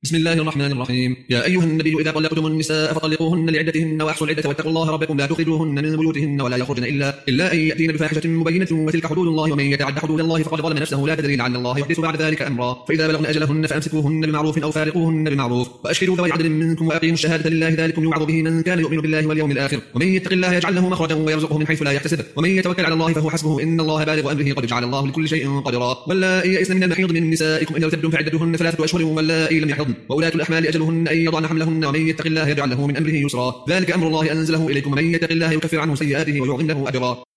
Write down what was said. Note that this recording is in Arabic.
بسم الله الرحمن الرحيم. يا أيها النبي إذا طلقتم النساء فطلقوهن لعدتهن وأحصوا العدة واتقوا الله ربكم لا تخرجوهن من بيوتهن ولا يخرجن إلا أن يأتين بفاحشة مبينة وتلك حدود الله ومن يتعد حدود الله فقد ظلم نفسه لا تدري لعل الله يحدث بعد ذلك أمرا. فإذا بلغن أجلهن فأمسكوهن بمعروف أو فارقوهن بمعروف وأشهدوا ذوي عدل منكم وأقيموا الشهادة لله ذلكم يوعظ به من كان يؤمن بالله واليوم الآخر ومن يتق الله يجعل له مخرجا ويرزقه من حيث لا يحتسب ومن يتوكل على الله فهو حسبه إن الله بالغ أمره قد جعل الله لكل شيء قدرا. واللائي يئسن من المحيض من نسائكم إن ارتبتم فعدتهن 3 أشهر واللائي لم يحضن وأولاة الأحمال أجلهن أن يضعن حملهن ومن يتق الله يجعل له من أمره يسرا. ذلك أمر الله أنزله إليكم ومن يتق الله يكفر عنه سيئاته ويعظم له أجرا.